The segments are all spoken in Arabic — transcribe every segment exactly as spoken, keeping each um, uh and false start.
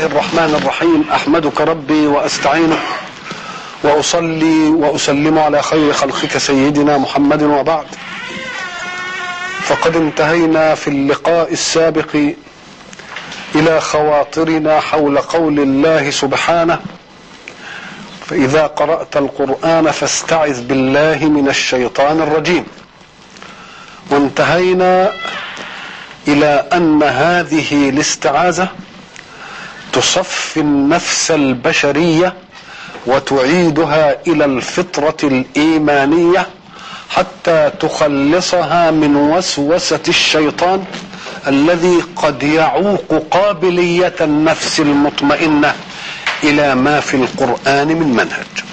الرحمن الرحيم. أحمدك ربي وأستعينك وأصلي وأسلم على خير خلقك سيدنا محمد، وبعد، فقد انتهينا في اللقاء السابق إلى خواطرنا حول قول الله سبحانه: فإذا قرأت القرآن فاستعذ بالله من الشيطان الرجيم. وانتهينا إلى أن هذه الاستعاذة تصفي النفس البشرية وتعيدها إلى الفطرة الإيمانية حتى تخلصها من وسوسة الشيطان الذي قد يعوق قابلية النفس المطمئنة إلى ما في القرآن من منهج.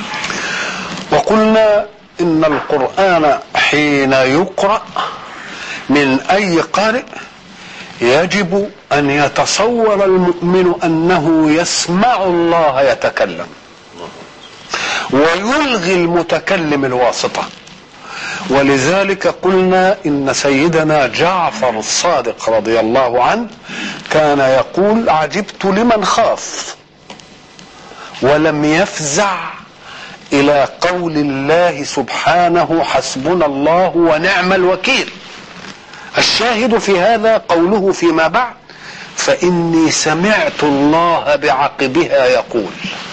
وقلنا إن القرآن حين يقرأ من أي قارئ يجب أن يتصور المؤمن أنه يسمع الله يتكلم، ويلغي المتكلم الواسطة. ولذلك قلنا إن سيدنا جعفر الصادق رضي الله عنه كان يقول: عجبت لمن خاف ولم يفزع إلى قول الله سبحانه: حسبنا الله ونعم الوكيل. الشاهد في هذا قوله فيما بعد: فإني سمعت الله بعقبها يقول.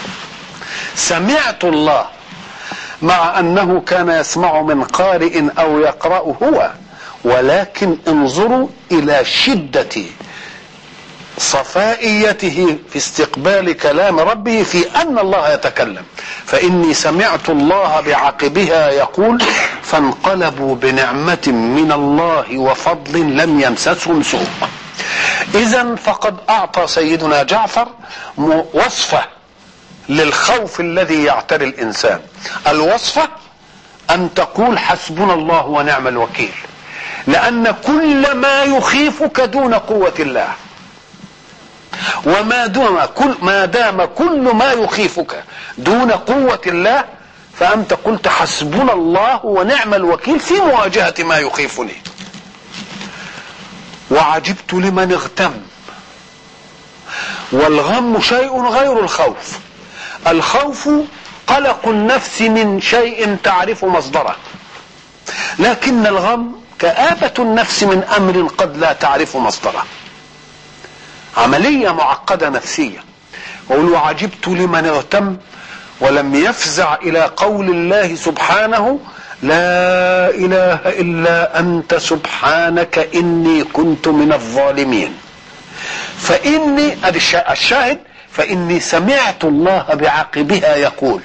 سمعت الله، مع أنه كان يسمع من قارئ أو يقرأ هو، ولكن انظروا إلى شدة صفائيته في استقبال كلام ربه في أن الله يتكلم. فإني سمعت الله بعقبها يقول: فانقلبوا بنعمة من الله وفضل لم يمسسهم سوء. إذن فقد أعطى سيدنا جعفر وصفة للخوف الذي يعتري الإنسان. الوصفة أن تقول: حسبنا الله ونعم الوكيل، لأن كل ما يخيفك دون قوة الله، وما دام كل ما دام كل ما يخيفك دون قوة الله فأنت قلت حسبنا الله ونعم الوكيل في مواجهة ما يخيفني. وعجبت لمن اغتم. والغم شيء غير الخوف. الخوف قلق النفس من شيء تعرف مصدره، لكن الغم كآبة النفس من أمر قد لا تعرف مصدره، عملية معقدة نفسية. وقل: وعجبت لمن اغتم ولم يفزع إلى قول الله سبحانه: لا إله إلا أنت سبحانك إني كنت من الظالمين. فإني الشاهد: فإني سمعت الله بعقبها يقول،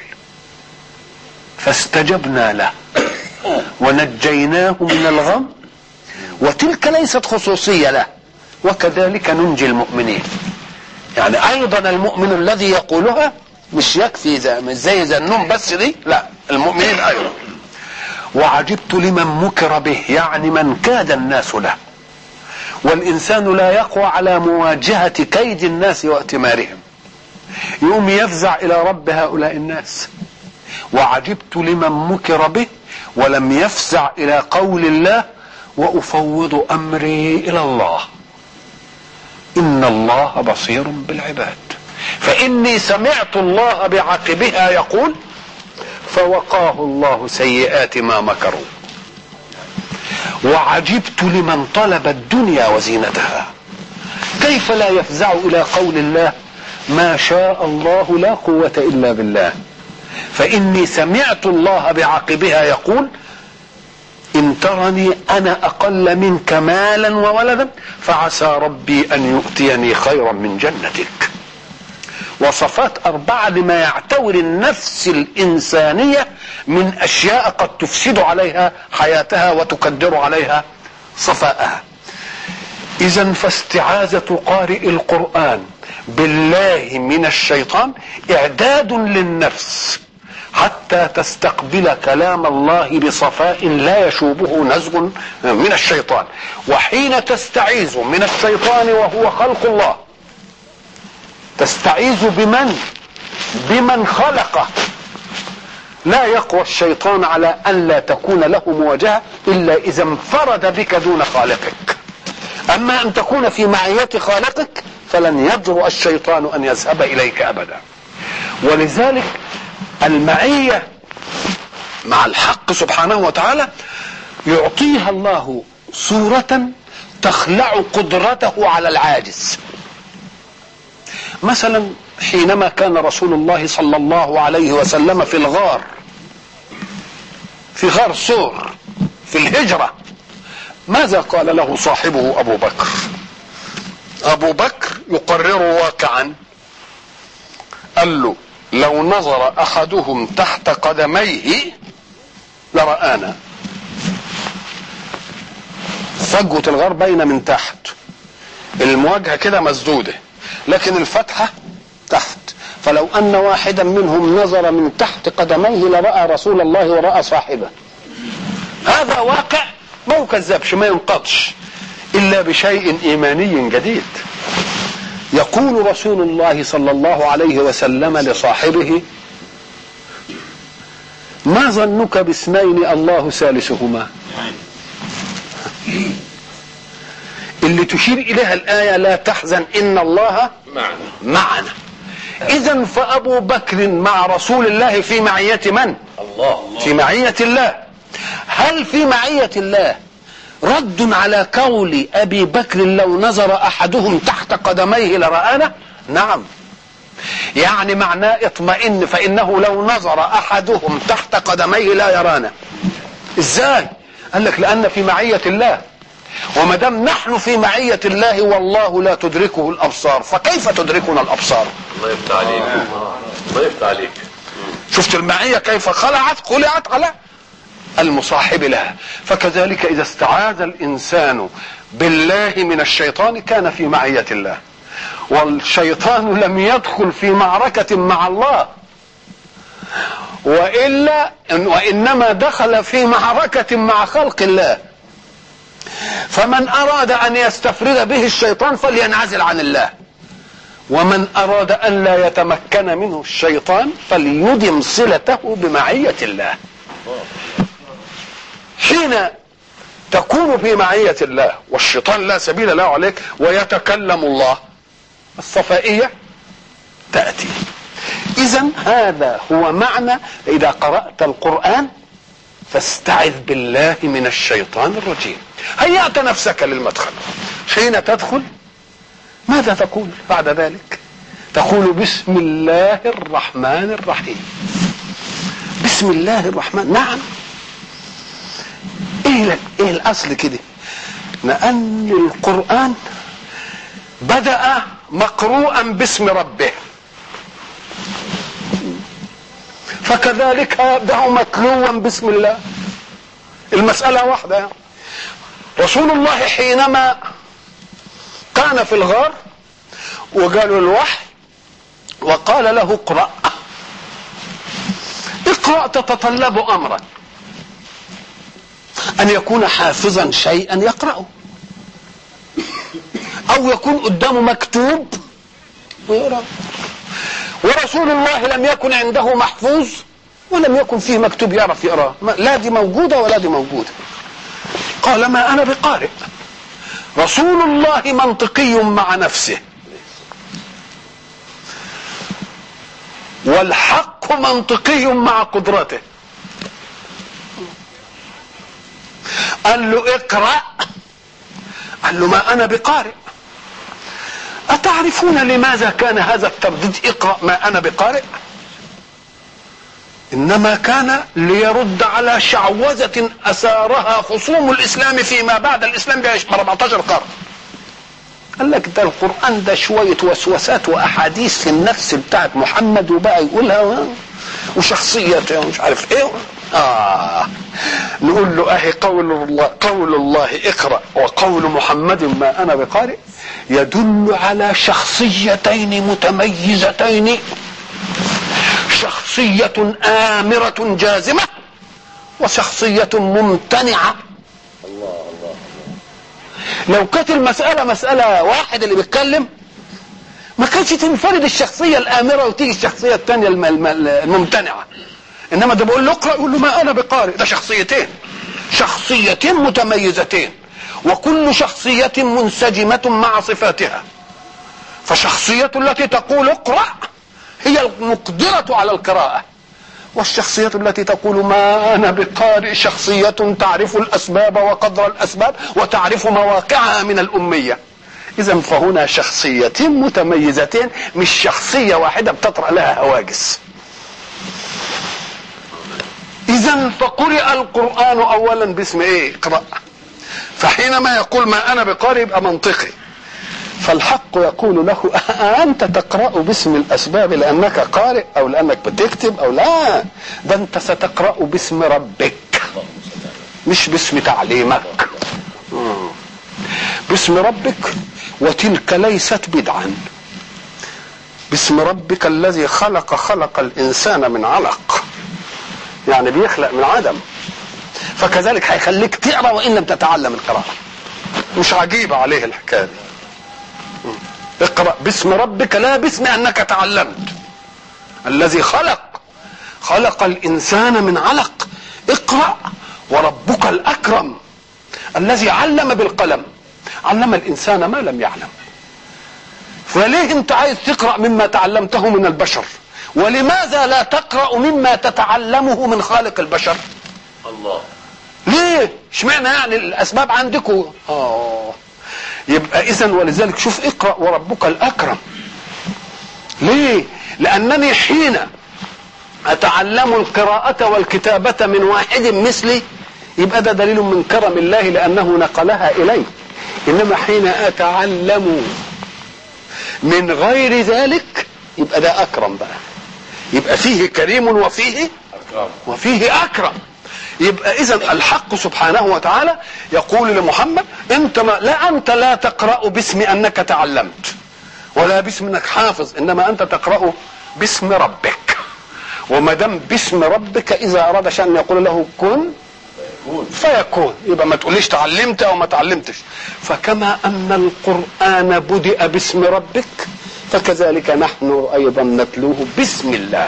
فاستجبنا له ونجيناه من الغم. وتلك ليست خصوصية له، وكذلك ننجي المؤمنين. يعني أيضا المؤمن الذي يقولها مش يكفي زي, مش زي ذنون بس دي، لا، المؤمنين أيضا. وعجبت لمن مكر به، يعني من كاد الناس له. والإنسان لا يقوى على مواجهة كيد الناس واتمارهم، يوم يفزع إلى رب هؤلاء الناس. وعجبت لمن مكر به ولم يفزع إلى قول الله: وأفوض أمري إلى الله إن الله بصير بالعباد. فإني سمعت الله بعقبها يقول: فوقاه الله سيئات ما مكروا. وعجبت لمن طلب الدنيا وزينتها. كيف لا يفزع إلى قول الله: ما شاء الله لا قوة إلا بالله. فإني سمعت الله بعقبها يقول: إن ترني أنا أقل منك مالا وولدا فعسى ربي أن يؤتيني خيرا من جنتك. وصفات أربعة لما يعتور النفس الإنسانية من أشياء قد تفسد عليها حياتها وتكدر عليها صفاءها. إذن فاستعاذة قارئ القرآن بالله من الشيطان إعداد للنفس حتى تستقبل كلام الله بصفاء لا يشوبه نزغ من الشيطان. وحين تستعيذ من الشيطان وهو خلق الله، تستعيذ بمن؟ بمن خلقه. لا يقوى الشيطان على أن لا تكون له مواجهة إلا إذا انفرد بك دون خالقك. أما أن تكون في معية خالقك فلن يجرؤ الشيطان أن يذهب إليك أبدا. ولذلك المعية مع الحق سبحانه وتعالى يعطيها الله صورة تخلع قدرته على العاجز. مثلا حينما كان رسول الله صلى الله عليه وسلم في الغار، في غار ثور في الهجرة، ماذا قال له صاحبه أبو بكر؟ أبو بكر يقرر واقعا، قال له لو نظر أحدهم تحت قدميه لرآنا. فجوة الغار باينة من تحت، المواجهة كده مسدودة لكن الفتحة تحت، فلو أن واحدا منهم نظر من تحت قدميه لرأى رسول الله ورأى صاحبه. هذا واقع ما يكذبش ما ينقضش إلا بشيء إيماني جديد. يقول رسول الله صلى الله عليه وسلم لصاحبه: ما ظنك باثنين الله ثالثهما؟ اللي تشير إليها الآية لا تحزن إن الله معنا, معنا. إذن فأبو بكر مع رسول الله في معية من؟ الله. في معية الله. هل في معية الله رد على قول أبي بكر لو نظر أحدهم تحت قدميه لرآنا؟ نعم. يعني معناه اطمئن، فإنه لو نظر أحدهم تحت قدميه لا يرانا. إزاي؟ قال لك لأن في معية الله، وما دام نحن في معية الله والله لا تدركه الأبصار، فكيف تدركنا الأبصار؟ الله يفتح عليك. الله يفتح عليك. شفت المعية كيف خلعت خلعت على المصاحب لها. فكذلك إذا استعاذ الإنسان بالله من الشيطان كان في معية الله، والشيطان لم يدخل في معركة مع الله، وإلا وإنما دخل في معركة مع خلق الله. فمن أراد أن يستفرد به الشيطان فلينعزل عن الله، ومن أراد أن لا يتمكن منه الشيطان فليدم صلته بمعية الله. حين تكون في معية الله والشيطان لا سبيل له عليك ويتكلم الله، الصفائية تأتي. إذن هذا هو معنى إذا قرأت القرآن فاستعذ بالله من الشيطان الرجيم. هيأت نفسك للمدخل. حين تدخل ماذا تقول بعد ذلك؟ تقول بسم الله الرحمن الرحيم. بسم الله الرحمن. نعم. ايه ايه الاصل كده؟ لان القرآن بدأ مقروءا باسم ربه، فكذلك يبدأ متلوا باسم الله. المسألة واحدة. رسول الله حينما كان في الغار وقالوا الوحي وقال له اقرأ، اقرأ تتطلب امرا ان يكون حافظا شيئا يقرأه، او يكون قدامه مكتوب ويقرأ. ورسول الله لم يكن عنده محفوظ ولم يكن فيه مكتوب يعرف يقرأه، لا دي موجودة ولا دي موجودة. قال ما انا بقارئ. رسول الله منطقي مع نفسه، والحق منطقي مع قدرته. قال له اقرأ، قال له ما انا بقارئ. اتعرفون لماذا كان هذا الترديد اقرأ ما انا بقارئ؟ انما كان ليرد على شعوذة اثارها خصوم الاسلام فيما بعد الاسلام ب أربعتاشر قرن. قال لك ده القرآن ده شوية وسوسات واحاديث في النفس بتاعت محمد وبقى يقولها وشخصيته ومش عارف ايه. آه نقول له اهي قول الله قول الله اقرأ وقول محمد ما انا بقارئ يدل على شخصيتين متميزتين، شخصية آمرة جازمة وشخصية ممتنعة. الله الله. لو كانت المسألة مسألة واحد اللي بيتكلم ما كانش تنفرد الشخصية الآمرة وتيجي الشخصية الثانية الممتنعة، انما ده بقول له اقرأ يقول له ما انا بقارئ. ده شخصيتين شخصيتين متميزتين، وكل شخصية منسجمة مع صفاتها. فشخصية التي تقول اقرأ هي المقدرة على القراءة، والشخصية التي تقول ما أنا بقارئ شخصية تعرف الأسباب وقدر الأسباب وتعرف مواقعها من الأمية. إذا فهنا شخصيتين متميزتين، مش شخصية واحدة بتطرأ لها هواجس. إذا فقرئ القرآن أولا باسم إيه؟ اقرأ. فحينما يقول ما أنا بقارئ يبقى منطقي، فالحق يقول له أنت تقرأ باسم الأسباب لأنك قارئ أو لأنك بتكتب أو لا، ده أنت ستقرأ باسم ربك مش باسم تعليمك. باسم ربك، وتلك ليست بدعا. باسم ربك الذي خلق خلق الإنسان من علق، يعني بيخلق من عدم، فكذلك هيخليك تقرأ وإن لم تتعلم القراءة. مش عجيبة عليه الحكاية دي. اقرأ باسم ربك لا باسم أنك تعلمت. الذي خلق خلق الإنسان من علق. اقرأ وربك الأكرم الذي علم بالقلم، علم الإنسان ما لم يعلم. فليه انت عايز تقرأ مما تعلمته من البشر، ولماذا لا تقرأ مما تتعلمه من خالق البشر؟ الله. ليه؟ اشمعنى يعني الأسباب عندكم؟ اه يبقى إذن ولذلك شوف اقرأ وربك الأكرم. ليه؟ لأنني حين أتعلم القراءة والكتابة من واحد مثلي يبقى ده دليل من كرم الله لأنه نقلها إلي. إنما حين أتعلم من غير ذلك يبقى ده أكرم بقى، يبقى فيه كريم وفيه أكرم. وفيه أكرم. يبقى إذن الحق سبحانه وتعالى يقول لمحمد انت ما لا انت لا تقرأ باسم انك تعلمت ولا باسم انك حافظ، انما انت تقرأ باسم ربك. وما دام باسم ربك اذا اراد شيئا يقول له كن فيكون، يبقى ما تقوليش تعلمت او ما تعلمتش. فكما ان القرآن بدأ باسم ربك فكذلك نحن ايضا نتلوه باسم الله.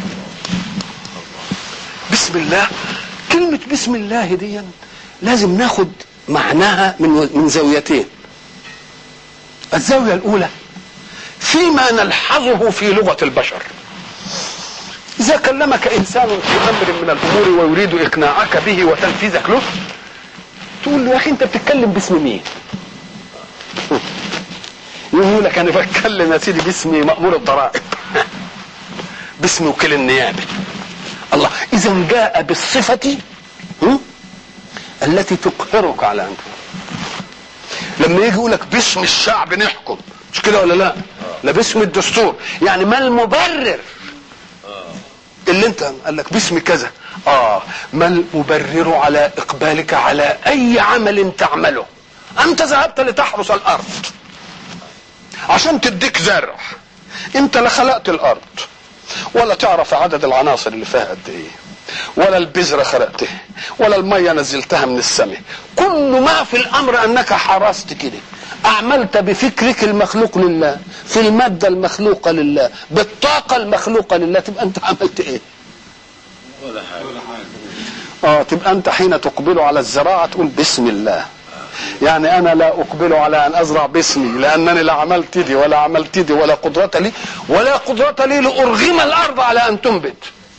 بسم الله، كلمة بسم الله دي لازم ناخد معناها من من زاويتين. الزاوية الأولى فيما نلحظه في لغة البشر. إذا كلمك إنسان في أمر من الأمور ويريد إقناعك به وتنفيذك له تقول له يا أخي أنت بتتكلم باسم مين؟ يقول لك أنا بتكلم يا سيدي باسم مأمور الضرائب باسم وكيل النيابة. الله، إذا جاء بالصفة التي تقهرك على أنت. لما يجي يقول لك باسم الشعب نحكم، مش كده ولا لا؟ لا، باسم الدستور. يعني ما المبرر اللي انت قال لك باسم كذا؟ اه ما المبرر على اقبالك على اي عمل تعمله؟ انت ذهبت لتحرس الارض عشان تديك زرع، انت لا خلقت الارض ولا تعرف عدد العناصر اللي فيها قد ايه، ولا البذره خلقتها، ولا الميه نزلتها من السماء. كل ما في الامر انك حرست كده، اعملت بفكرك المخلوق لله، في الماده المخلوقه لله، بالطاقه المخلوقه لله، تبقى انت عملت ايه؟ ولا حاجه. اه تبقى انت حين تقبل على الزراعه تقول بسم الله. يعني انا لا اقبل على ان ازرع باسمي لانني لا عملت دي ولا عملت دي ولا قدرة لي ولا قدرة لي لارغم الارض على ان تنبت.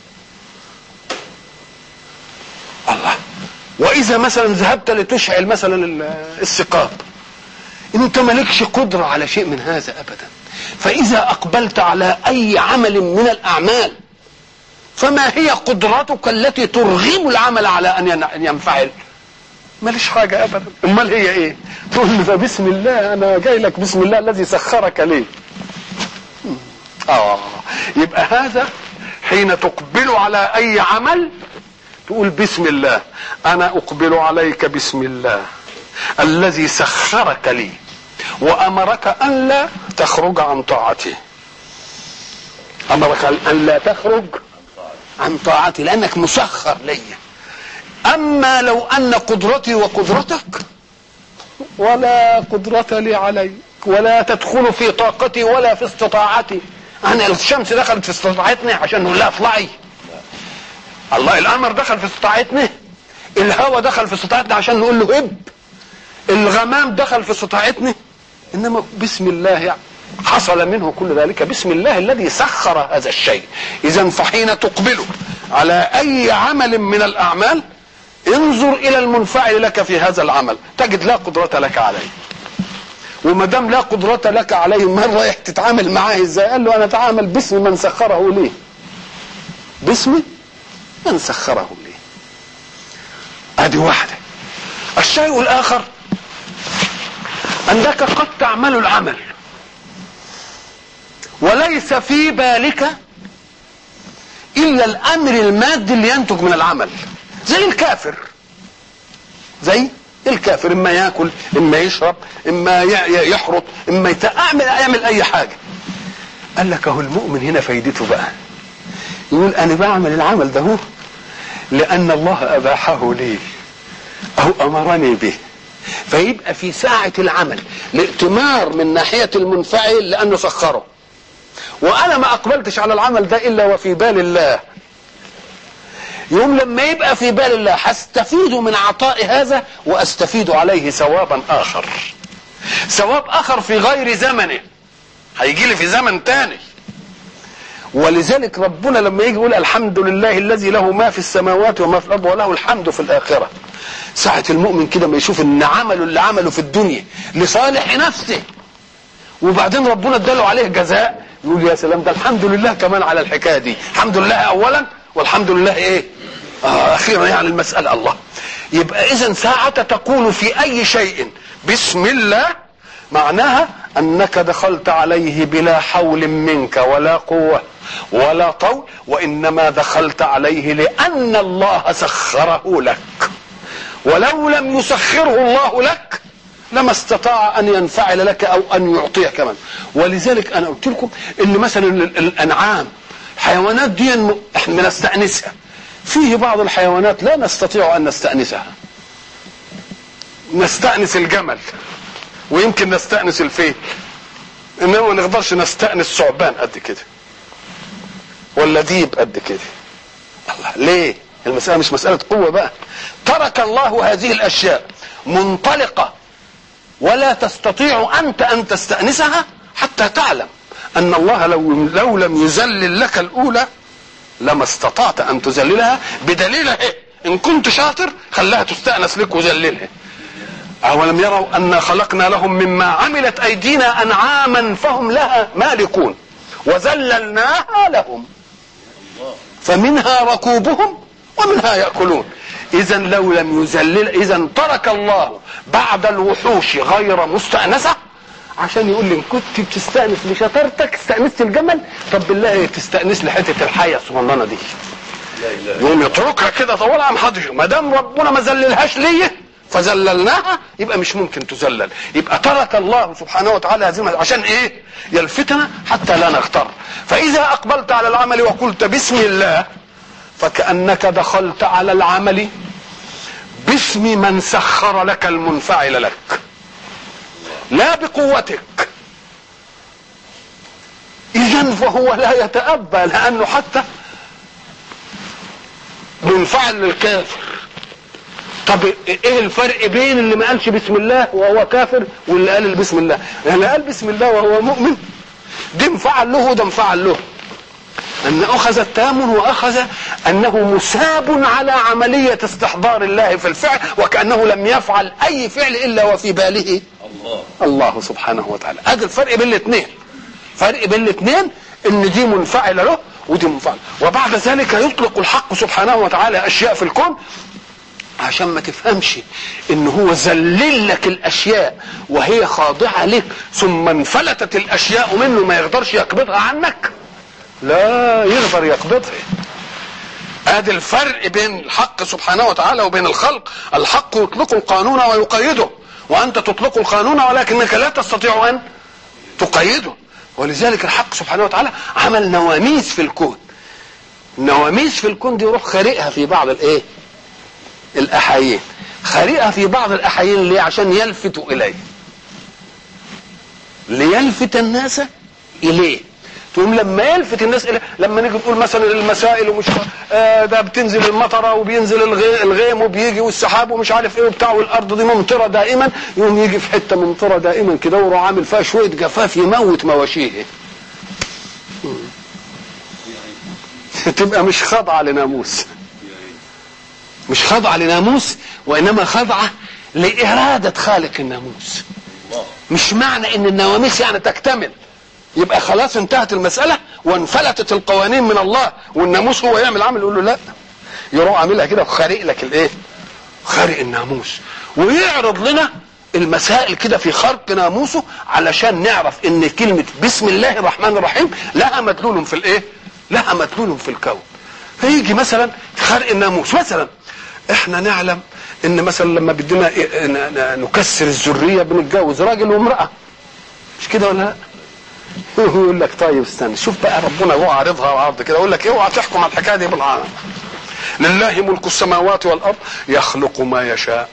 الله، واذا مثلا ذهبت لتشعل مثلا السقاب انت مالكش قدرة على شيء من هذا ابدا. فاذا اقبلت على اي عمل من الاعمال فما هي قدرتك التي ترغم العمل على ان ينفعل؟ ماليش حاجة ابدا. امال هي ايه؟ تقول لي فبسم الله، انا جاي لك بسم الله الذي سخرك لي. اه يبقى هذا حين تقبل على اي عمل تقول بسم الله، انا اقبل عليك بسم الله الذي سخرك لي وامرك ان لا تخرج عن طاعته. امرك ان لا تخرج عن طاعتي لانك مسخر لي. اما لو ان قدرتي وقدرتك ولا قدرة لي عليك ولا تدخل في طاقتي ولا في استطاعتي. انا الشمس دخلت في استطاعتنا عشان نقول لها اطلعي؟ الله، القمر دخل في استطاعتنا، الهواء دخل في استطاعتنا عشان نقول له هب، الغمام دخل في استطاعتنا. انما بسم الله يعني حصل منه كل ذلك باسم الله الذي سخر هذا الشيء. إذن فحين تقبل على أي عمل من الأعمال انظر إلى المنفعل لك في هذا العمل تجد لا قدرة لك عليه. وما دام لا قدرة لك عليه من رايح تتعامل معاه ازاي؟ قال له انا اتعامل باسم من سخره لي، باسم من سخره لي. ادي واحدة. الشيء الاخر انك قد تعمل العمل وليس في بالك الا الامر المادي اللي ينتج من العمل، زي الكافر. زي الكافر اما ياكل اما يشرب اما يحرط اما يعمل يعمل اي حاجه. قال لك اهو المؤمن هنا فايدته بقى، يقول انا بعمل العمل ده هو لان الله اباحه لي او امرني به، فيبقى في ساعه العمل الائتمار من ناحيه المنفعل لانه سخره، وانا ما اقبلتش على العمل ده الا وفي بال الله. يوم لما يبقى في بال الله هستفيد من عطاء هذا واستفيد عليه ثوابا اخر، ثواب اخر في غير زمنه، هيجي لي في زمن تاني. ولذلك ربنا لما يجي يقول الحمد لله الذي له ما في السماوات وما في الارض وله الحمد في الاخره، ساعه المؤمن كده ما يشوف ان عمله اللي عمله في الدنيا لصالح نفسه وبعدين ربنا اداله عليه جزاء، يقول يا سلام، ده الحمد لله كمان على الحكايه دي، الحمد لله اولا والحمد لله ايه آه اخيرا، يعني المساله الله. يبقى اذا ساعه تقول في اي شيء بسم الله معناها انك دخلت عليه بلا حول منك ولا قوه ولا طول، وانما دخلت عليه لان الله سخره لك، ولو لم يسخره الله لك لما استطاع ان ينفعل لك او ان يعطيه كمان. ولذلك انا قلت لكم ان مثلا الانعام حيوانات دي احنا بنستأنسها، فيه بعض الحيوانات لا نستطيع ان نستأنسها. نستأنس الجمل ويمكن نستأنس الفيل، انما ما نقدرش نستأنس ثعبان قد كده ولا ديب قد كده. الله، ليه؟ المسألة مش مسألة قوة بقى. ترك الله هذه الاشياء منطلقة ولا تستطيع انت ان تستأنسها حتى تعلم ان الله لو, لو لم يذلل لك الاولى لما استطعت ان تذللها، بدليلها ايه؟ ان كنت شاطر خلاها تستأنس لك وذللها. اولم يروا ان خلقنا لهم مما عملت ايدينا انعاما فهم لها مالكون وذللناها لهم فمنها ركوبهم ومنها يأكلون. اذا لو لم يذلل، اذا ترك الله بعد الوحوش غير مستأنسة عشان يقول لي ان كنت بتستأنس بشطارتك استأنست الجمل، طب بالله تستأنس لحته الحيه الصغننه دي. يقوم يتركها كده طولها عم حدش، ما دام ربنا ما ذللهاش ليه فذللناها يبقى مش ممكن تذلل. يبقى ترك الله سبحانه وتعالى هذه عشان ايه؟ يلفتنا حتى لا نغتر. فاذا اقبلت على العمل وقلت بسم الله فكأنك دخلت على العمل باسم من سخر لك المنفعل لك، لا بقوتك. اذن فهو لا يتأبى، لانه حتى منفعل للكافر. طب ايه الفرق بين اللي ما قالش بسم الله وهو كافر واللي قال بسم الله؟ اللي قال بسم الله وهو مؤمن ده انفعل له وده انفعل له، ان اخذ التامن واخذ انه مساب على عملية استحضار الله في الفعل، وكأنه لم يفعل اي فعل الا وفي باله الله الله سبحانه وتعالى. ادي الفرق بين الاثنين، فرق بين الاثنين ان دي منفعل له ودي منفعل. وبعد ذلك يطلق الحق سبحانه وتعالى اشياء في الكون عشان ما تفهمش ان هو ذلل لك الاشياء وهي خاضعة لك ثم انفلتت الاشياء منه ما يقدرش يقبضها عنك، لا يقدر يقبضها. ادي الفرق بين الحق سبحانه وتعالى وبين الخلق. الحق يطلق القانون ويقيده، وانت تطلق القانون ولكنك لا تستطيع ان تقيده. ولذلك الحق سبحانه وتعالى عمل نواميس في الكون. النواميس في الكون دي يروح خارقها في بعض الايه الاحايين، خارقها في بعض الاحايين اللي عشان يلفتوا اليه، ليلفت الناس اليه. تقوم لما يلفت الناس إلى لما نيجي نقول مثلا المسائل ومش آه ده بتنزل المطره وبينزل الغي الغيم وبيجي والسحاب ومش عارف ايه وبتاع والارض دي ممطره دائما، يقوم يجي في حته ممطره دائما كده ويروح عامل فيها شويه جفاف يموت مواشيه. تبقى مش خاضعه لناموس، مش خاضعه لناموس وانما خاضعه لاراده خالق الناموس. مش معنى ان النواميس يعني تكتمل يبقى خلاص انتهت المسألة وانفلتت القوانين من الله والناموس هو يعمل عمل، يقول له لا، يروح عاملها كده وخارق لك الايه؟ خارق الناموس، ويعرض لنا المسائل كده في خرق ناموسه علشان نعرف ان كلمة بسم الله الرحمن الرحيم لها مدلول في الايه؟ لها مدلول في الكون. فيجي مثلا في خرق الناموس، مثلا احنا نعلم ان مثلا لما بدنا نكسر الذرية بنتجوز راجل وامرأة، مش كده ولا لا؟ يقول لك طيب استنى شوف بقى ربنا هو عارضها وعرض كده، يقول لك اوعى تحكم على الحكايه دي بالعالم. لله ملك السماوات والارض يخلق ما يشاء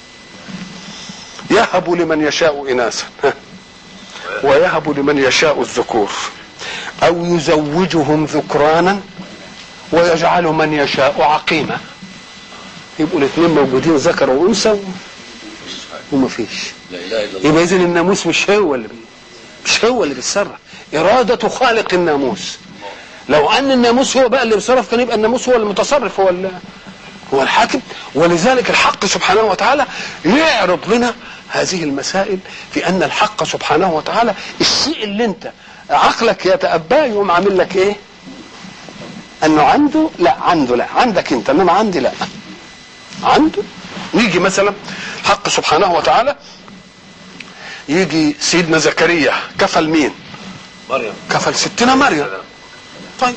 يهب لمن يشاء اناثا ويهب لمن يشاء الذكور او يزوجهم ذكرانا ويجعل من يشاء عقيما. يبقوا الاثنين موجودين ذكر وانثى وما فيش. يبقى اذا الناموس مش هو اللي بي مش هو اللي بيتصرف، إرادة خالق الناموس. لو أن الناموس هو بقى اللي بيتصرف كان يبقى الناموس هو المتصرف، هو هو الحاكم. ولذلك الحق سبحانه وتعالى يعرض لنا هذه المسائل في أن الحق سبحانه وتعالى الشيء اللي أنت عقلك يتأباه يقوم عامل لك إيه؟ أنه عنده لا، عنده لا، عندك أنت إنما عندي لا، عنده. نيجي مثلا الحق سبحانه وتعالى يجي سيدنا زكريا كفل مين؟ مريم. كفل ستنا مريم. طيب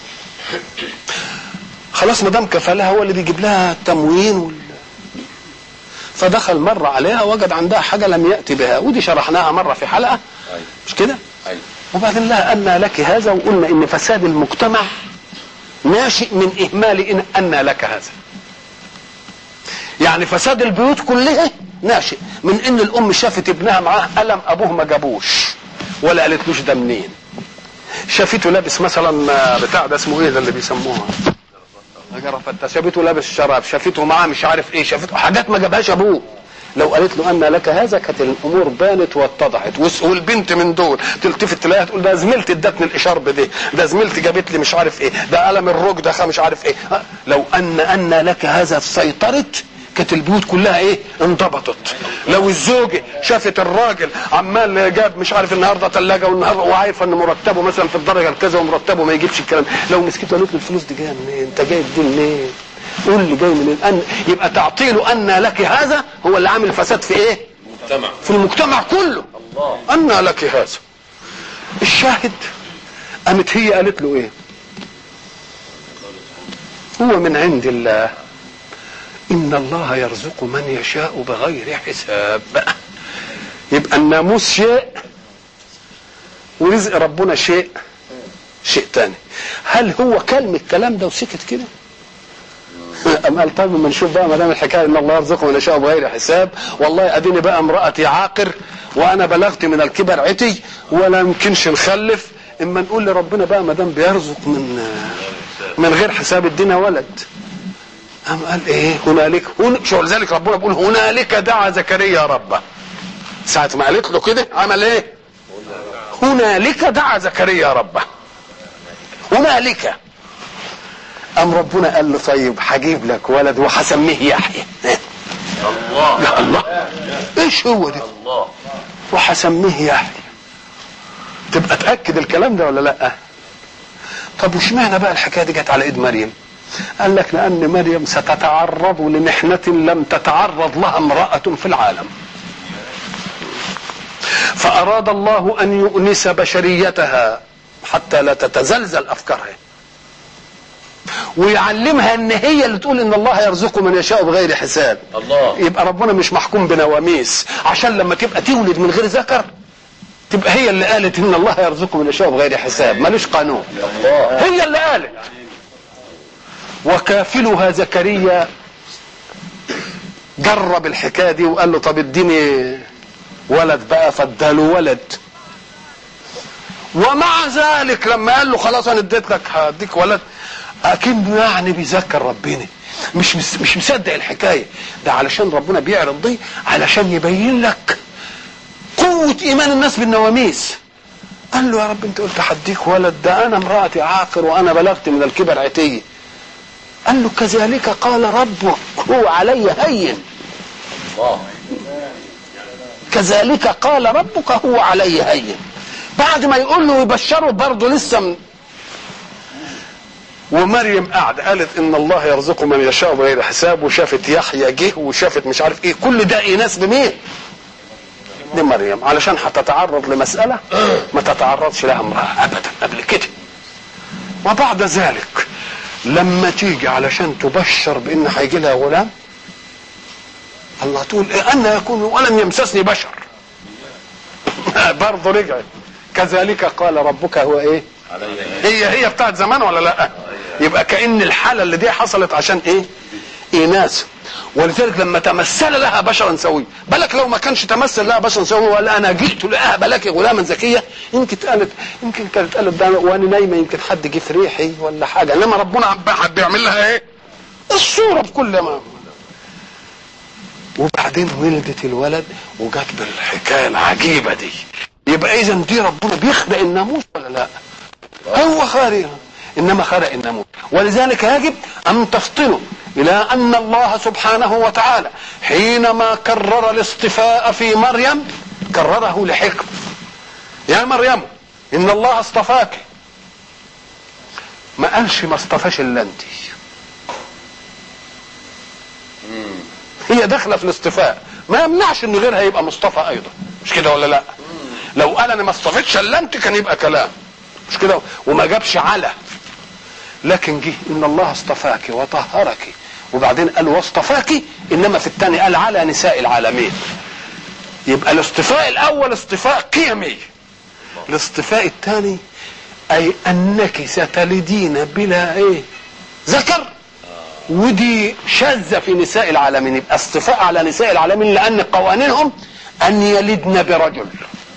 خلاص ما دام كفلها هو اللي بيجيب لها التموين وال... فدخل مرة عليها وجد عندها حاجة لم يأتي بها، ودي شرحناها مرة في حلقة. أي. مش كده؟ أي. وبعدين لها أن لك هذا، وقلنا إن فساد المجتمع ناشئ من إهمال إن أن لك هذا. يعني فساد البيوت كلها ناشئ من ان الام شافت ابنها معاه قلم ابوه ما جابوش ولا قالتلوش ده منين، شافته لابس مثلا بتاع ده اسمه ايه ده اللي بيسموها جرافته، شافته لابس شراب، شافته معاه مش عارف ايه، شافته حاجات ما جابهاش ابوه. لو قالت له ان لك هذا كانت الامور بانت واتضحت، والبنت من دول تلتفت تلاقيها تقول ده زميلتي ادتني الاشارب دي، ده زميلتي جابت لي مش عارف ايه، ده قلم الرج ده مش عارف ايه. لو ان ان لك هذا سيطرت كانت البيوت كلها ايه؟ انضبطت. لو الزوجه شافت الراجل عمال جاب مش عارف النهارده ثلاجه والنهارده وعارفه ان مرتبه مثلا في الدرجه الكذا ومرتبه ما يجيبش الكلام، لو مسكته قالت له الفلوس دي جايه منين؟ انت جايب دي منين؟ قول لي جاي منين؟ أن يبقى تعطيله ان لك هذا هو اللي عامل فساد في ايه؟ المجتمع. في المجتمع كله. الله. ان لك هذا. الشاهد قامت هي قالت له ايه؟ هو من عند الله إن الله يرزق من يشاء بغير حساب. يبقى الناموس شيء ورزق ربنا شيء شيء تاني. هل هو كلمة الكلام ده وسكت كده؟ أم قال طيب ما نشوف بقى ما دام الحكاية إن الله يرزق من يشاء بغير حساب، والله أديني بقى امرأتي عاقر وأنا بلغت من الكبر عتي ولا يمكنش نخلف، إما نقول لربنا بقى ما دام بيرزق من من غير حساب ادينا ولد. أم قال ايه؟ هنالك هن... شو لذلك ربنا بيقول هنالك دعا زكريا ربه. ساعة ما قالت له كده عمل ايه؟ هنالك دعا زكريا ربه. هنالك أم ربنا قال له طيب هجيب لك ولد وهسميه يحيى. الله. يا الله ايش هو ده؟ الله. وهسميه يحيى. تبقى تأكد الكلام ده ولا لا؟ طب وش معنى بقى الحكايه دي جت على ايد مريم؟ قال لك لأن مريم ستتعرض لمحنة لم تتعرض لها امرأة في العالم، فأراد الله أن يؤنس بشريتها حتى لا تتزلزل أفكارها، ويعلمها أن هي اللي تقول إن الله يرزق من يشاء بغير حساب. الله. يبقى ربنا مش محكوم بنواميس، عشان لما تبقى تولد من غير ذكر تبقى هي اللي قالت إن الله يرزق من يشاء بغير حساب، ملوش قانون. الله. هي اللي قالت. وكافلها زكريا جرب الحكايه دي وقال له طب اديني ولد بقى، فاداله ولد. ومع ذلك لما قال له خلاص انا اديت لك هديك ولد، اكنه يعني بيذكر ربنا، مش مش مصدق الحكايه ده، علشان ربنا بيعرض دي علشان يبين لك قوه ايمان الناس بالنواميس. قال له يا رب انت قلت هديك ولد، ده انا امرأتي عاقر وانا بلغت من الكبر عتيه. قال له كذلك قال ربك هو علي هين. الله. كذلك قال ربك هو علي هين. بعد ما يقول له يبشره برضه لسه من... ومريم قاعد قالت ان الله يرزق من يشاء بغير حساب، وشافت يحيى جه وشافت مش عارف ايه، كل ده ايناس بمين؟ لمريم، علشان هتتعرض لمساله ما تتعرضش لها امراه ابدا قبل كده. وبعد ذلك لما تيجي علشان تبشر بان هيجي لها غلام، الله تقول إيه ان يكون ولم يمسسني بشر. برضه رجعت كذلك قال ربك هو ايه؟ هي هي بتاعت زمان ولا لا؟ يبقى كأن الحالة اللي دي حصلت عشان ايه؟ إيناس. ولذلك لما تمثل لها بشرا سويا، بالك لو ما كانش تمثل لها بشرا سويا ولا انا جئت لها بلك غلاما زكيا، يمكن قالت يمكن كانت قالت ده وانا نايمه يمكن حد جه في ريحي ولا حاجه، انما ربنا بيعمل لها ايه؟ الصوره بكل ما. وبعدين ولدت الولد وجت بالحكايه العجيبه دي. يبقى اذا دي ربنا بيخلق الناموس ولا لا؟ هو خالقها، انما خلق الناموس. ولذلك يجب ان تفطنوا الى ان الله سبحانه وتعالى حينما كرر الاصطفاء في مريم كرره لحكم. يا مريم ان الله اصطفاك، ما قالش ما اصطفاش الا انت. هي داخله في الاصطفاء، ما يمنعش ان غيرها يبقى مصطفى ايضا، مش كده ولا لا؟ لو قال انا ما اصطفيتش الا انت كان يبقى كلام، مش كده؟ وما جابش على، لكن جه ان الله اصطفاك وطهرك، وبعدين قال واصطفاك، انما في الثاني قال على نساء العالمين. يبقى الاصطفاء الاول اصطفاء قيمي، الاصطفاء الثاني اي انك ستلدين بلا ايه؟ ذكر. ودي شاذة في نساء العالمين. يبقى اصطفاء على نساء العالمين لان قوانينهم ان يلدن برجل،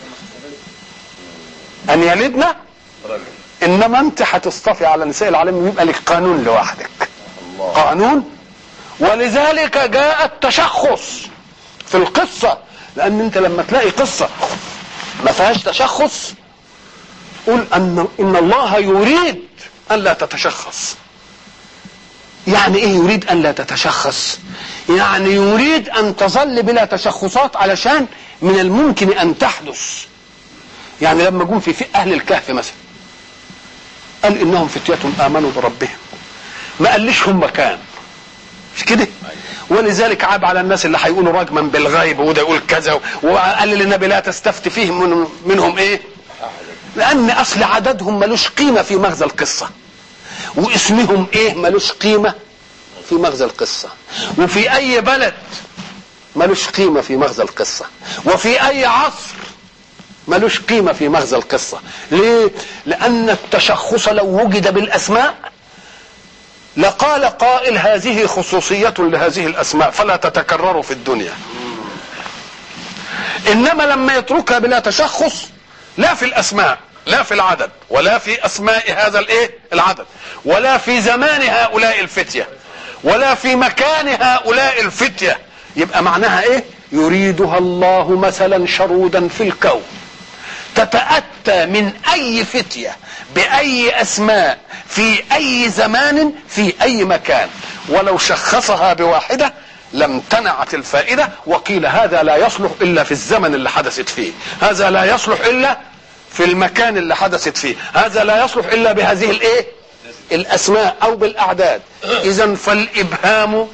ان يلدن رجل. انما انت هتصطفي على نساء العالمين يبقى لك قانون لوحدك. الله. قانون. ولذلك جاء التشخص في القصة، لان انت لما تلاقي قصة ما فيهاش تشخص قول ان ان الله يريد ان لا تتشخص. يعني ايه يريد ان لا تتشخص؟ يعني يريد ان تظل بلا تشخصات علشان من الممكن ان تحدث. يعني لما جم في اهل الكهف مثلا قال انهم فتية امنوا بربهم، ما قالش هم كام، مش كده؟ ولذلك عاب على الناس اللي هيقولوا رجما بالغيب وده يقول كذا، وقال للنبي لا تستفتي فيهم من منهم ايه؟ لان اصل عددهم ملوش قيمه في مغزى القصه، واسمهم ايه ملوش قيمه في مغزى القصه، وفي اي بلد ملوش قيمه في مغزى القصه، وفي اي عصر ملوش قيمه في مغزى القصه. ليه؟ لان التشخص لو وجد بالاسماء لقال قائل هذه خصوصيه لهذه الاسماء فلا تتكرر في الدنيا. انما لما يتركها بلا تشخص، لا في الاسماء لا في العدد ولا في اسماء هذا الايه العدد ولا في زمان هؤلاء الفتية ولا في مكان هؤلاء الفتية، يبقى معناها ايه؟ يريدها الله مثلا شرودا في الكون تتأتى من اي فتية باي اسماء في اي زمان في اي مكان، ولو شخصها بواحدة لم تنعت الفائدة، وقيل هذا لا يصلح الا في الزمن اللي حدثت فيه، هذا لا يصلح الا في المكان اللي حدثت فيه، هذا لا يصلح الا بهذه الايه الاسماء او بالاعداد. اذا فالابهام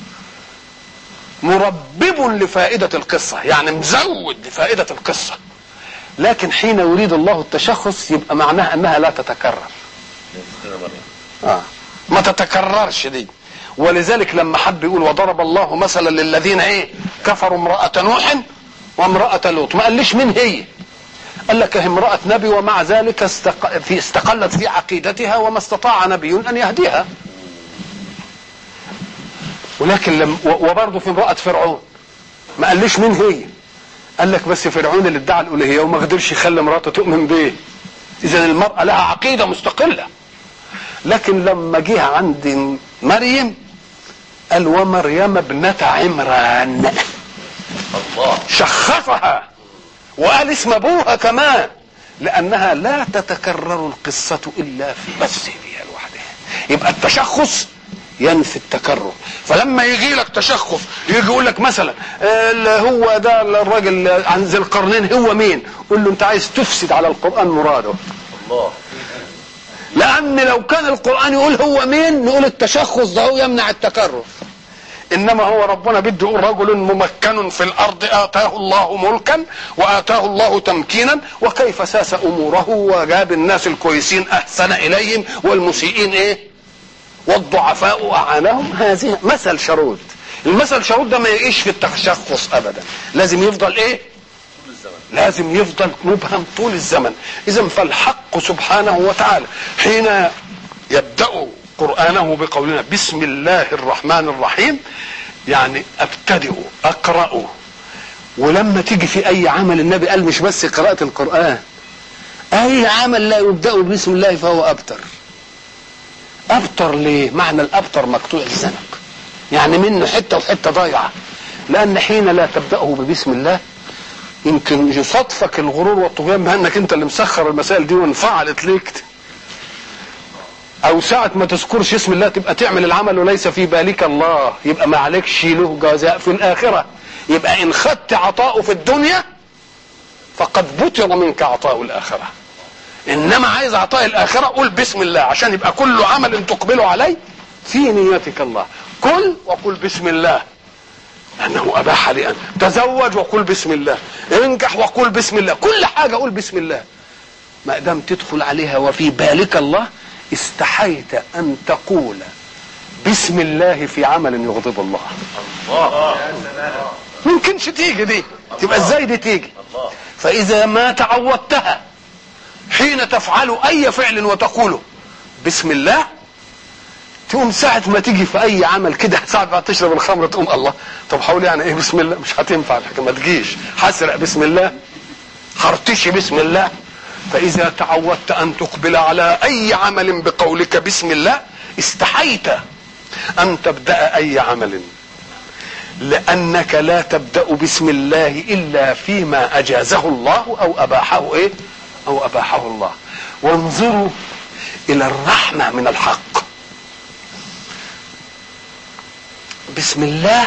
مربب لفائدة القصة، يعني مزود لفائدة القصة، لكن حين يريد الله التشخص يبقى معناها انها لا تتكرر. آه. ما تتكررش دي. ولذلك لما حب يقول وضرب الله مثلا للذين ايه كفروا امرأة نوح وامرأة لوط، ما قالش مين هي، قال لك امرأة نبي ومع ذلك استق... في استقلت في عقيدتها وما استطاع نبي ان يهديها. ولكن لم... وبرضه في امرأة فرعون ما قالش مين هي، قال لك بس فرعون اللي ادعى الالوهية وما قدرش يخلي مراته تؤمن بيه، اذا المرأة لها عقيدة مستقلة. لكن لما جه عند مريم قال ومريم ابنة عمران، الله شخصها وقال اسم ابوها كمان، لانها لا تتكرر القصة الا في بس هي لوحدها. يبقى التشخص ينفي التكرر. فلما يجي لك تشخص يجي يقول لك مثلا هو ده الراجل عن ذي القرنين هو مين؟ قول له انت عايز تفسد على القرآن مراده. الله. لان لو كان القرآن يقول هو مين نقول التشخص ده هو يمنع التكرر. انما هو ربنا بده يقول رجل ممكن في الارض اتاه الله ملكا واتاه الله تمكينا وكيف ساس اموره وجاب الناس الكويسين احسن اليهم والمسيئين ايه والضعفاء اعانهم. هذه مثل شرود. المثل شرود ده ما يعيش في التشخص ابدا، لازم يفضل ايه طول الزمن. لازم يفضل مبهم طول الزمن. اذا فالحق سبحانه وتعالى حين يبدأ قرآنه بقولنا بسم الله الرحمن الرحيم، يعني ابتدئ اقرأ. ولما تيجي في اي عمل النبي قال مش بس قراءة القرآن، اي عمل لا يبدأ بسم الله فهو ابتر. ابتر ليه؟ معنى الابتر مقطوع الزنق، يعني منه حتة وحتة ضايعة. لان حين لا تبدأه ببسم الله يمكن يصادفك الغرور والطغيان بانك انت اللي مسخر المسائل دي وانفعلت ليك، او ساعة ما تذكرش اسم الله تبقى تعمل العمل وليس في بالك الله، يبقى ما عليكش له جزاء في الاخرة. يبقى ان خدت عطاءه في الدنيا فقد بطر منك عطاء الاخرة. انما عايز عطاء الاخرة قول بسم الله عشان يبقى كل عمل تقبله عليه في نيتك الله. كل وقل بسم الله انه اباح لي ان تزوج وقل بسم الله، انجح وقل بسم الله، كل حاجة قول بسم الله. ما دام تدخل عليها وفي بالك الله استحيت ان تقول بسم الله في عمل يغضب الله. الله. ممكنش تيجي دي، تبقى ازاي دي تيجي؟ فاذا ما تعودتها حين تفعل اي فعل وتقوله بسم الله تقوم ساعة ما تيجي في اي عمل كده، ساعة ما تشرب الخمر تقوم الله طب حاول يعني ايه بسم الله، مش هتنفع الحكايه، ما تجيش. حسرق بسم الله، خرطشي بسم الله. فاذا تعودت ان تقبل على اي عمل بقولك بسم الله استحيت ان تبدأ اي عمل، لانك لا تبدأ بسم الله الا فيما اجازه الله او اباحه ايه او اباحه الله. وانظروا الى الرحمة من الحق. بسم الله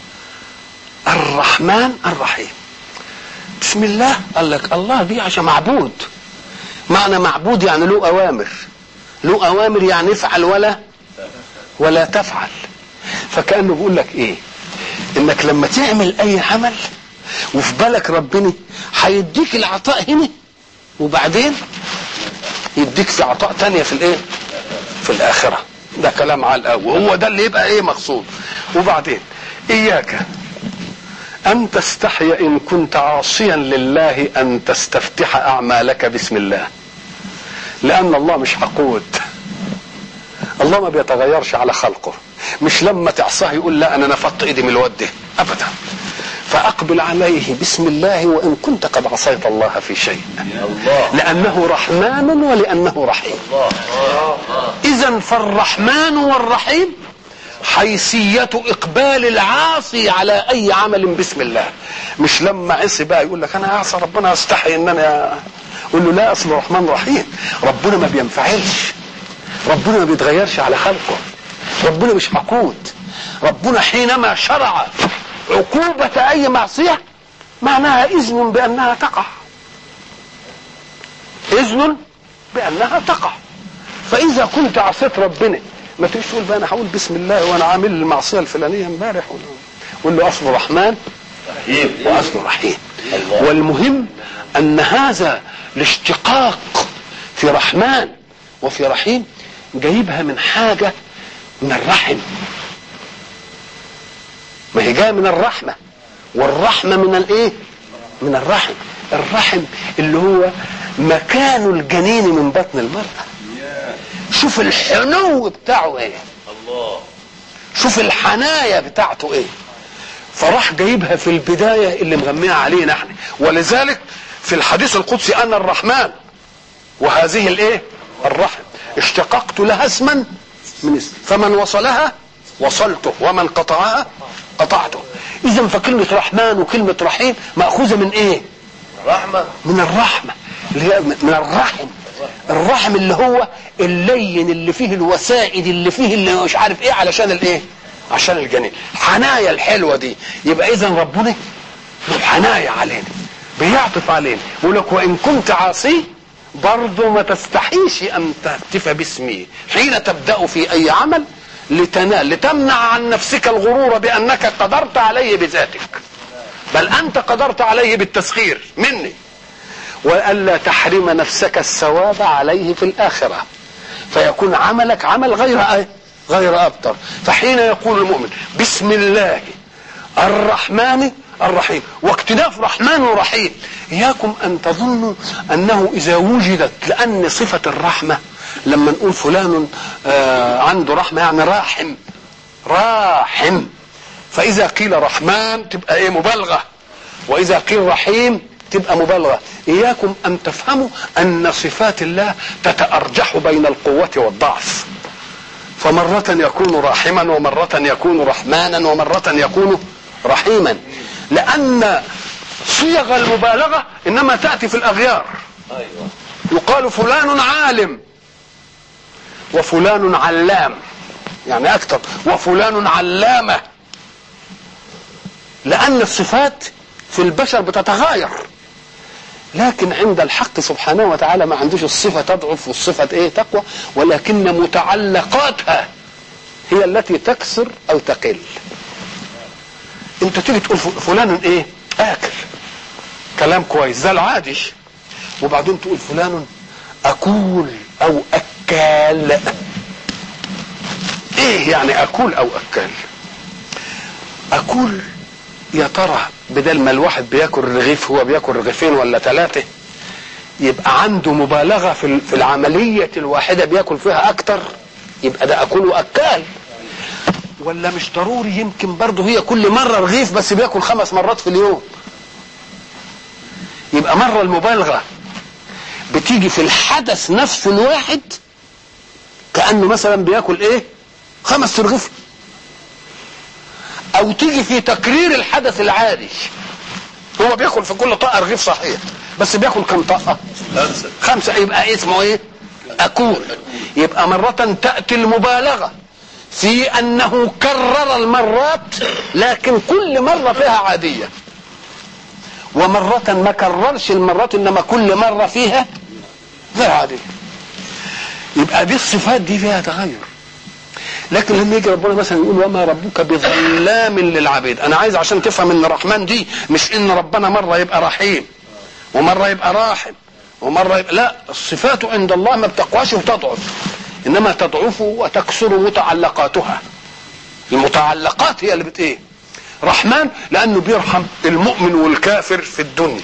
الرحمن الرحيم. بسم الله قال لك الله دي عشان معبود. معنى معبود يعني له اوامر، له اوامر يعني افعل ولا ولا تفعل. فكأنه بيقول لك ايه؟ انك لما تعمل اي عمل وفي بالك ربنا هيديك العطاء هنا وبعدين يديك في عطاء تانية في الايه في الاخرة. ده كلام على الاول، وهو ده اللي يبقى ايه مقصود. وبعدين اياك ان تستحي ان كنت عاصيا لله ان تستفتح اعمالك بسم الله، لان الله مش حقود. الله ما بيتغيرش على خلقه، مش لما تعصاه يقول لا انا نفضت ايدي من الود ده ابدا. فاقبل عليه بسم الله وان كنت قد عصيت الله في شيء، لانه رحمن ولانه رحيم. اذا فالرحمن والرحيم حيثية اقبال العاصي على اي عمل بسم الله. مش لما عصي بقى يقول لك انا اعصى ربنا استحي ان انا اقول له لا، اصل الرحمن رحيم. ربنا ما بينفعلش، ربنا ما بيتغيرش على خلقه، ربنا مش حقود. ربنا حينما شرع عقوبة اي معصية معناها اذن بانها تقع، اذن بانها تقع. فاذا كنت عصيت ربنا ما تقولش تقول بقى انا هقول بسم الله وانا عامل المعصيه الفلانيه امبارح، قول له اصله رحمن واصله رحيم. والمهم ان هذا الاشتقاق في رحمن وفي رحيم جايبها من حاجه من الرحم، ما هي جايه من الرحمه، والرحمه من الايه من الرحم. الرحم اللي هو مكان الجنين من بطن المرأة. شوف الحنو بتاعه ايه، الله. شوف الحناية بتاعته ايه. فراح جايبها في البداية اللي مغميها علينا احنا. ولذلك في الحديث القدسي انا الرحمن وهذه الايه الرحم اشتققت لها اسما من اسم، فمن وصلها وصلته ومن قطعها قطعته. اذا فكلمة رحمن وكلمة رحيم مأخوذة من ايه؟ رحمة، من الرحمة اللي هي من الرحم. الرحم اللي هو اللين اللي فيه الوسائد اللي فيه اللي مش عارف ايه علشان الايه؟ عشان الجنين. حنايا الحلوة دي. يبقى اذا ربنا له حنايا علينا، بيعطف علينا، يقول لك وان كنت عاصي برضه ما تستحيش ان تهتف باسمي حين تبدأ في اي عمل لتنال، لتمنع عن نفسك الغرور بانك قدرت عليه بذاتك، بل انت قدرت عليه بالتسخير مني، والا تحرم نفسك الثواب عليه في الاخره، فيكون عملك عمل غير ايه؟ غير ابتر. فحين يقول المؤمن بسم الله الرحمن الرحيم، واكتناف رحمن ورحيم، اياكم ان تظنوا انه اذا وجدت، لان صفه الرحمه لما نقول فلان آه عنده رحمه يعني راحم راحم، فاذا قيل رحمن تبقى ايه؟ مبالغه، واذا قيل رحيم تبقى مبالغه. اياكم ان تفهموا ان صفات الله تتارجح بين القوه والضعف، فمره يكون راحما ومره يكون رحمانا ومره يكون رحيما، لان صيغ المبالغه انما تاتي في الاغيار. ايوه، يقال فلان عالم وفلان علام، يعني اكثر، وفلان علامه، لان الصفات في البشر بتتغاير، لكن عند الحق سبحانه وتعالى ما عندوش الصفه تضعف والصفه ايه تقوى، ولكن متعلقاتها هي التي تكسر او تقل. انت تيجي تقول فلان ايه؟ اكل، كلام كويس ده العادي، وبعدين تقول فلان اكول او اكال. ايه يعني اكول او اكال؟ اكول يا ترى بدل ما الواحد بياكل رغيف هو بياكل رغيفين ولا ثلاثه، يبقى عنده مبالغه في في العمليه الواحده بياكل فيها اكتر، يبقى ده اكول واكال. ولا مش ضروري، يمكن برضه هي كل مره رغيف بس بياكل خمس مرات في اليوم، يبقى مره المبالغه بتيجي في الحدث نفسه الواحد كأنه مثلا بياكل ايه؟ خمس رغيف، او تيجي في تكرير الحدث العادي، هو بياكل في كل طاقه رغيف صحيح بس بياكل كم طاقه؟ خمسة خمسة، يبقى اسمه ايه؟ اكول. يبقى مرة تأتي المبالغة في انه كرر المرات لكن كل مرة فيها عادية، ومرة ما كررش المرات انما كل مرة فيها غير عادية. يبقى دي الصفات دي فيها تغير. لكن لما يجي ربنا مثلا يقول وما ربك بظلام للعبيد، انا عايز عشان تفهم ان الرحمن دي مش ان ربنا مرة يبقى رحيم ومرة يبقى راحم ومرة يبقى لا، الصفات عند الله ما بتقواش وتضعف، انما تضعف وتكسر متعلقاتها. المتعلقات هي اللي بت ايه؟ رحمن لانه بيرحم المؤمن والكافر في الدنيا،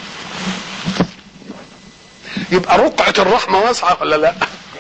يبقى رقعة الرحمة واسعة ولا لا؟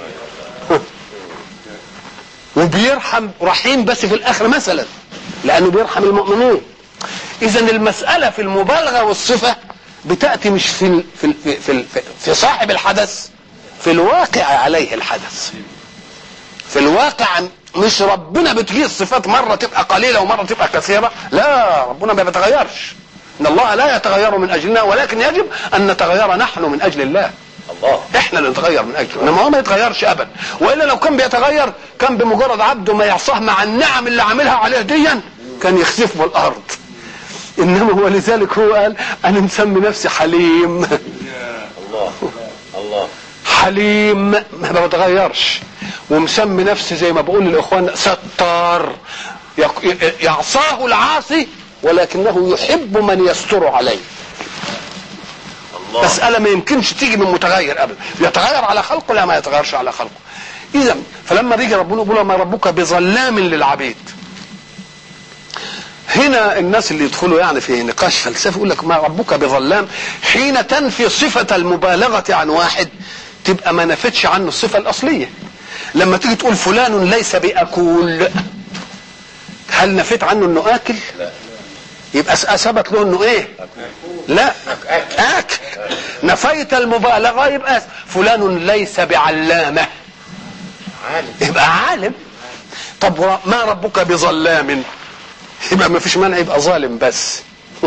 وبيرحم رحيم بس في الاخر مثلا لانه بيرحم المؤمنين. اذا المسألة في المبالغة والصفة بتأتي مش في في في في, في صاحب الحدث، في الواقع عليه الحدث. في الواقع مش ربنا بتجي الصفات مرة تبقى قليلة ومرة تبقى كثيرة، لا، ربنا ما بيتغيرش، ان الله لا يتغير من اجلنا، ولكن يجب ان نتغير نحن من اجل الله. الله احنا اللي نتغير من اجله، انما هو ما يتغيرش ابدا. والا لو كان بيتغير كان بمجرد عبده ما يعصاه مع النعم اللي عاملها عليه ديا كان يخسف بالارض. انما هو لذلك هو قال انا مسمي نفسي حليم. الله الله حليم ما بتغيرش، ومسمي نفسي زي ما بقول للاخوان ستار، يعصاه العاصي ولكنه يحب من يستر عليه. الله. مسألة ما يمكنش تيجي من متغير ابدا، يتغير على خلقه لا ما يتغيرش على خلقه. اذا فلما يجي ربنا يقول ما ربك بظلام للعبيد، هنا الناس اللي يدخلوا يعني في نقاش فلسفي يقول لك ما ربك بظلام، حين تنفي صفة المبالغة عن واحد تبقى ما نفتش عنه الصفة الأصلية. لما تيجي تقول فلان ليس بأكول، هل نفيت عنه انه آكل؟ لا. يبقى اثبت له انه ايه؟ لا، آكل. نفيت المبالغة يبقى فلان ليس بعلامة، يبقى عالم. طب ما ربك بظلام، يبقى ما فيش مانع يبقى ظالم بس.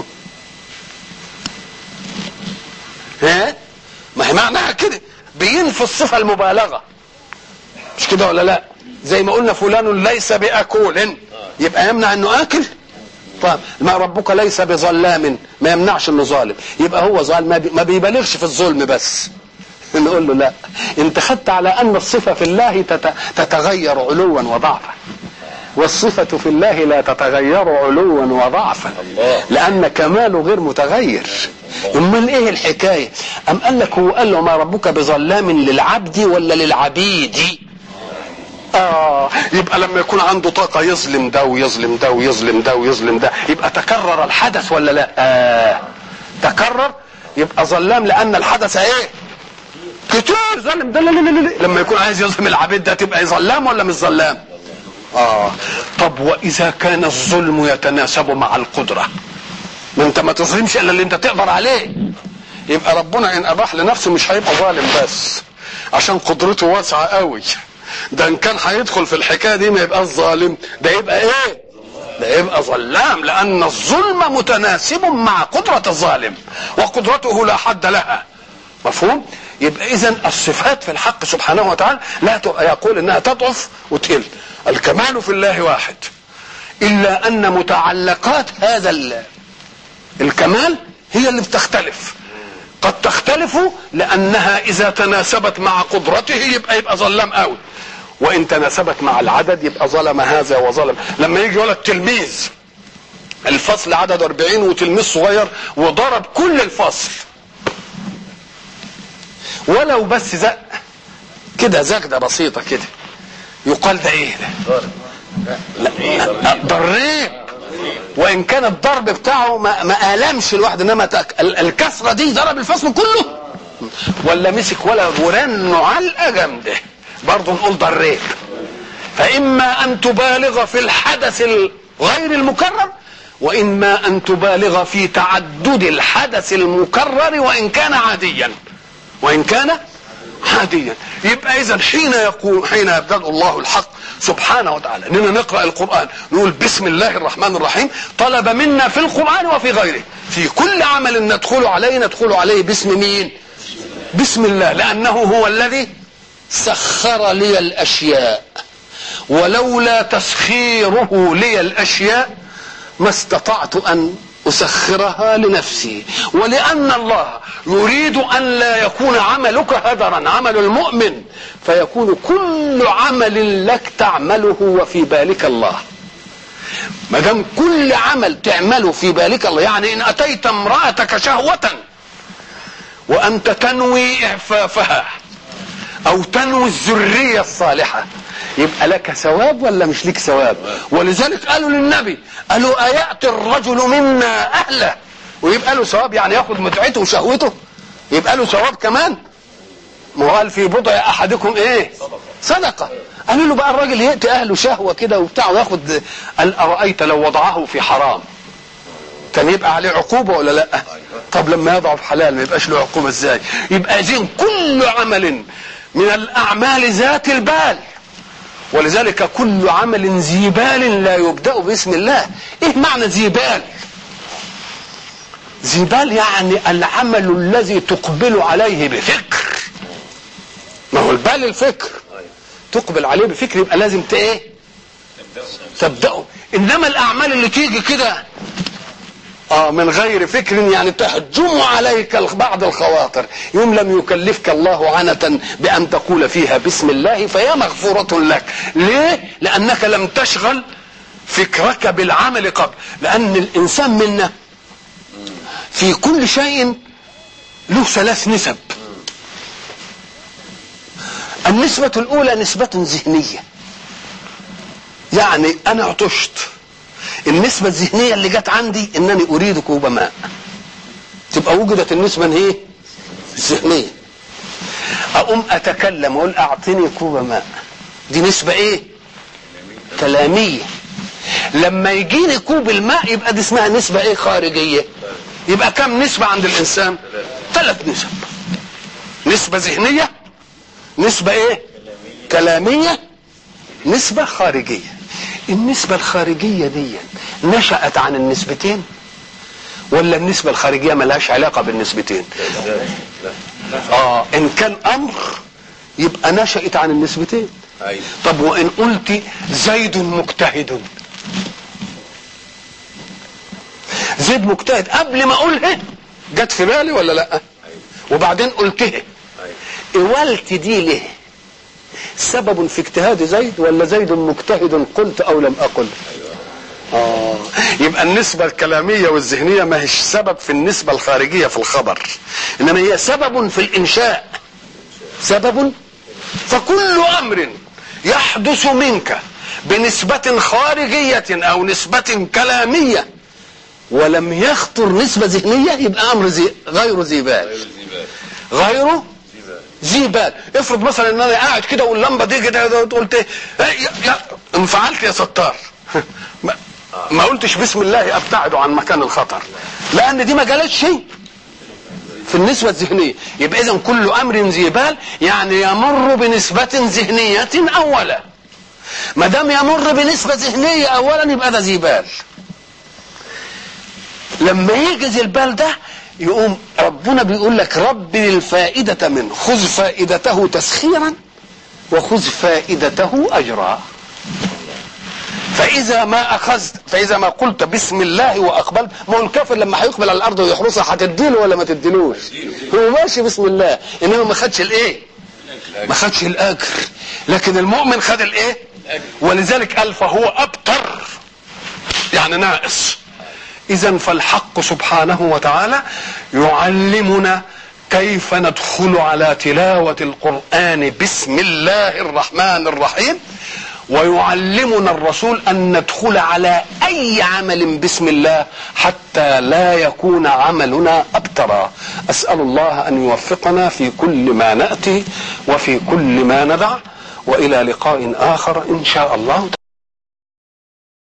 ها ما هي معناها كده، بينفي الصفة المبالغة، مش كده ولا لا؟ زي ما قلنا فلان ليس بأكول، يبقى يمنع انه اكل. طيب ما ربك ليس بظلام، ما يمنعش انه ظالم، يبقى هو ظالم ما بيبالغش في الظلم بس. نقول له لا، انت خدت على ان الصفة في الله تتغير علوا وضعفا، والصفة في الله لا تتغير علوا وضعفا، لان كماله غير متغير. امال ايه الحكاية؟ ام قال لك هو قال له ما ربك بظلام للعبد ولا للعبيد؟ اه يبقى لما يكون عنده طاقة يظلم ده ويظلم ده ويظلم ده ويظلم ده، يبقى تكرر الحدث ولا لا؟ آه تكرر، يبقى ظلام لان الحدث ايه؟ كتير. ظلم ده لا لا لا. لما يكون عايز يظلم العبيد ده تبقى ظلام ولا مش ظلام؟ اه طب واذا كان الظلم يتناسب مع القدرة، ما انت ما تظلمش الا اللي انت تقدر عليه، يبقى ربنا ان اباح لنفسه مش هيبقى ظالم بس عشان قدرته واسعة قوي، ده ان كان هيدخل في الحكايه دي ما يبقاش ظالم، ده يبقى ايه؟ ده يبقى ظلام، لان الظلم متناسب مع قدره الظالم وقدرته لا حد لها. مفهوم؟ يبقى اذا الصفات في الحق سبحانه وتعالى لا يقول انها تضعف وتقل، الكمال في الله واحد، الا ان متعلقات هذا الكمال هي اللي بتختلف. قد تختلف لانها اذا تناسبت مع قدرته يبقى يبقى ظلام قوي، وان تناسبت مع العدد يبقى ظلم هذا وظلم. لما يجي ولد تلميذ الفصل عدد أربعين وتلميذ صغير وضرب كل الفصل ولو بس زق كده زقده بسيطه كده، يقال ده ايه ده؟ لا ضريب، وان كان الضرب بتاعه ما, ما ألمش الواحد، انما الكسره دي ضرب الفصل كله. ولا مسك ولا ورنه علقه جامده برضه نقول ضريب. فاما ان تبالغ في الحدث غير المكرر، واما ان تبالغ في تعدد الحدث المكرر وان كان عاديا، وان كان عاديا. يبقى اذا حين يقول حين يبدأ الله الحق سبحانه وتعالى اننا نقرأ القرآن نقول بسم الله الرحمن الرحيم، طلب منا في القرآن وفي غيره في كل عمل ندخل عليه ندخل عليه باسم مين؟ بسم الله، لأنه هو الذي سخر لي الأشياء، ولولا تسخيره لي الأشياء ما استطعت أن أسخرها لنفسي. ولأن الله يريد أن لا يكون عملك هدرا، عمل المؤمن، فيكون كل عمل لك تعمله وفي بالك الله. ما دام كل عمل تعمله في بالك الله، يعني إن أتيت امرأتك شهوة وأنت تنوي إعفافها أو تنوي الذرية الصالحة، يبقى لك ثواب ولا مش لك ثواب؟ ولذلك قالوا للنبي، قالوا أيأتي الرجل منا أهله ويبقى له ثواب، يعني ياخد متعته وشهوته يبقى له ثواب كمان. ما قال في بضع أحدكم إيه؟ صدقة. قالوا له بقى الراجل يأتي أهله شهوة كده وبتاع وياخد، قال أرأيت لو وضعه في حرام كان يبقى عليه عقوبة ولا لا؟ طب لما يضعه في حلال ما يبقاش له عقوبة ازاي؟ يبقى زين كل عمل من الأعمال ذات البال، ولذلك كل عمل ذي بال لا يبدأ باسم الله. ايه معنى ذي بال؟ ذي بال يعني العمل الذي تقبل عليه بفكر. ما هو البال الفكر، تقبل عليه بفكر يبقى لازم ايه؟ تبدأه. انما الاعمال اللي تيجي كده اه من غير فكر، يعني تهجم عليك بعض الخواطر، يوم لم يكلفك الله عنة بأن تقول فيها بسم الله فهي مغفورة لك. ليه؟ لأنك لم تشغل فكرك بالعمل قبل. لأن الإنسان منا في كل شيء له ثلاث نسب. النسبة الأولى نسبة ذهنية، يعني أنا عطشت، النسبة الذهنية اللي جت عندي انني اريد كوب ماء، تبقى وجدت النسبة ايه؟ الذهنية. اقوم اتكلم واقول اعطني كوب ماء، دي نسبة ايه؟ كلامية. لما يجيني كوب الماء يبقى دي اسمها نسبة ايه؟ خارجية. يبقى كم نسبة عند الانسان؟ ثلاث نسب. نسبة ذهنية، نسبة ايه؟ كلامية، نسبة خارجية. النسبة الخارجية دي نشأت عن النسبتين ولا النسبة الخارجية ملهاش علاقة بالنسبتين؟ اه ان كان امر يبقى نشأت عن النسبتين. طب وان قلت زيد مجتهد، زيد مجتهد قبل ما اقولها جت في بالي ولا لا؟ وبعدين قلتها، قولت دي ليه؟ سبب في اجتهاد زيد ولا زيد مجتهد قلت او لم اقل؟ آه. يبقى النسبة الكلامية والذهنية ما هيش سبب في النسبة الخارجية في الخبر، انما هي سبب في الانشاء، سبب. فكل امر يحدث منك بنسبة خارجية او نسبة كلامية ولم يخطر نسبة ذهنية يبقى امر زي غير ذي بال، غيره ذي بال. افرض مثلا ان انا قاعد كده واللمبه دي كده قلت ايه يا انفعلت يا ستار ما قلتش بسم الله ابتعد عن مكان الخطر، لان دي ما جالتش شيء في النسبة الذهنية. يبقى اذا كل امر ذي بال يعني يمر بنسبة ذهنية اولا، ما دام يمر بنسبة ذهنية اولا يبقى ده ذي بال. لما يجي ذي البال ده يقوم ربنا بيقول لك رب الفائدة منه، خذ فائدته تسخيرا وخذ فائدته اجرا. فاذا ما اخذت، فاذا ما قلت بسم الله واقبلت، ما هو الكافر لما هيقبل على الارض ويحرسها هتديله ولا ما تديلوش؟ هو ماشي بسم الله انما ما خدش الايه؟ ما خدش الاجر. لكن المؤمن خد الايه؟ ولذلك قال فهو ابتر يعني ناقص. اذا فالحق سبحانه وتعالى يعلمنا كيف ندخل على تلاوة القرآن بسم الله الرحمن الرحيم، ويعلمنا الرسول ان ندخل على اي عمل بسم الله حتى لا يكون عملنا ابترا. اسأل الله ان يوفقنا في كل ما نأتي وفي كل ما ندع، والى لقاء اخر ان شاء الله.